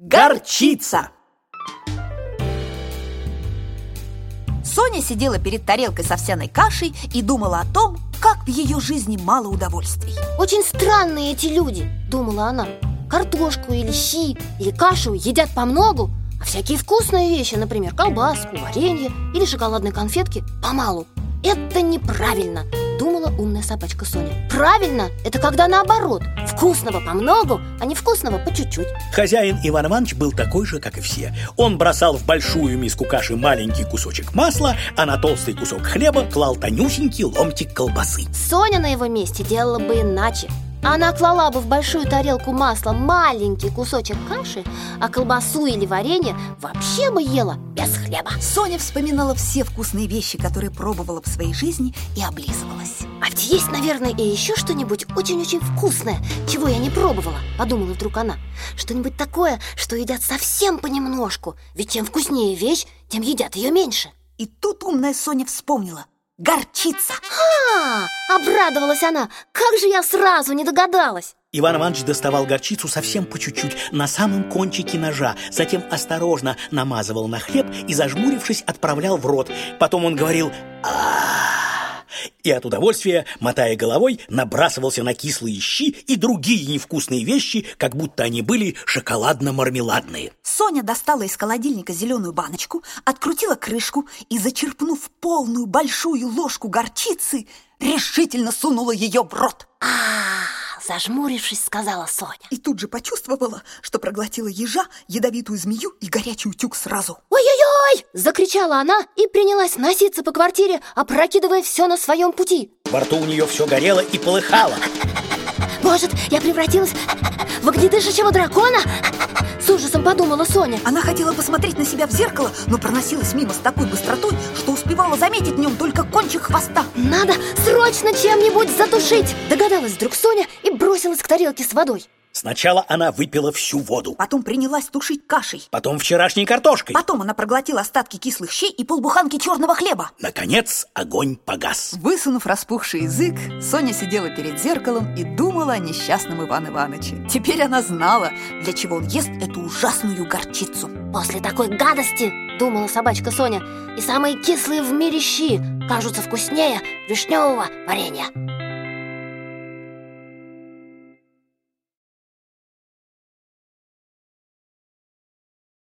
Горчица. Соня сидела перед тарелкой с овсяной кашей и думала о том, как в ее жизни мало удовольствий. Очень странные эти люди, думала она. Картошку или щи, или кашу едят помногу, а всякие вкусные вещи, например, колбаску, варенье или шоколадные конфетки, помалу. Это неправильно, думала умная собачка Соня. Правильно, это когда наоборот. Вкусного помногу, а не вкусного по чуть-чуть. Хозяин Иван Иванович был такой же, как и все. Он бросал в большую миску каши маленький кусочек масла, а на толстый кусок хлеба клал тонюсенький ломтик колбасы. Соня на его месте делала бы иначе. Она клала бы в большую тарелку масла маленький кусочек каши, а колбасу или варенье вообще бы ела без хлеба. Соня вспоминала все вкусные вещи, которые пробовала в своей жизни, и облизывалась. А ведь есть, наверное, и еще что-нибудь очень-очень вкусное, чего я не пробовала, подумала вдруг она. Что-нибудь такое, что едят совсем понемножку. Ведь чем вкуснее вещь, тем едят ее меньше. И тут умная Соня вспомнила: горчица. Обрадовалась она. Как же я сразу не догадалась. Иван Иванович доставал горчицу совсем по чуть-чуть, на самом кончике ножа. Затем осторожно намазывал на хлеб и, зажмурившись, отправлял в рот. Потом он говорил и от удовольствия, мотая головой, набрасывался на кислые щи и другие невкусные вещи, как будто они были шоколадно-мармеладные. Соня достала из холодильника зеленую баночку, открутила крышку и, зачерпнув полную большую ложку горчицы, решительно сунула ее в рот. Зажмурившись, сказала Соня. И тут же почувствовала, что проглотила ежа, ядовитую змею и горячий утюг сразу. «Ой-ой-ой!» – закричала она и принялась носиться по квартире, опрокидывая все на своем пути. Во рту у нее все горело и полыхало. «Может, я превратилась в огнедышащего дракона?» С ужасом подумала Соня. Она хотела посмотреть на себя в зеркало, но проносилась мимо с такой быстротой, что успевала заметить в нем только кончик хвоста. «Надо срочно чем-нибудь затушить!» Догадалась вдруг Соня и бросилась к тарелке с водой. Сначала она выпила всю воду. Потом принялась тушить кашей. Потом вчерашней картошкой. Потом она проглотила остатки кислых щей и полбуханки черного хлеба. Наконец огонь погас. Высунув распухший язык, Соня сидела перед зеркалом и думала о несчастном Иване Ивановиче. Теперь она знала, для чего он ест эту ужасную горчицу. После такой гадости, думала собачка Соня, и самые кислые в мире щи кажутся вкуснее вишневого варенья.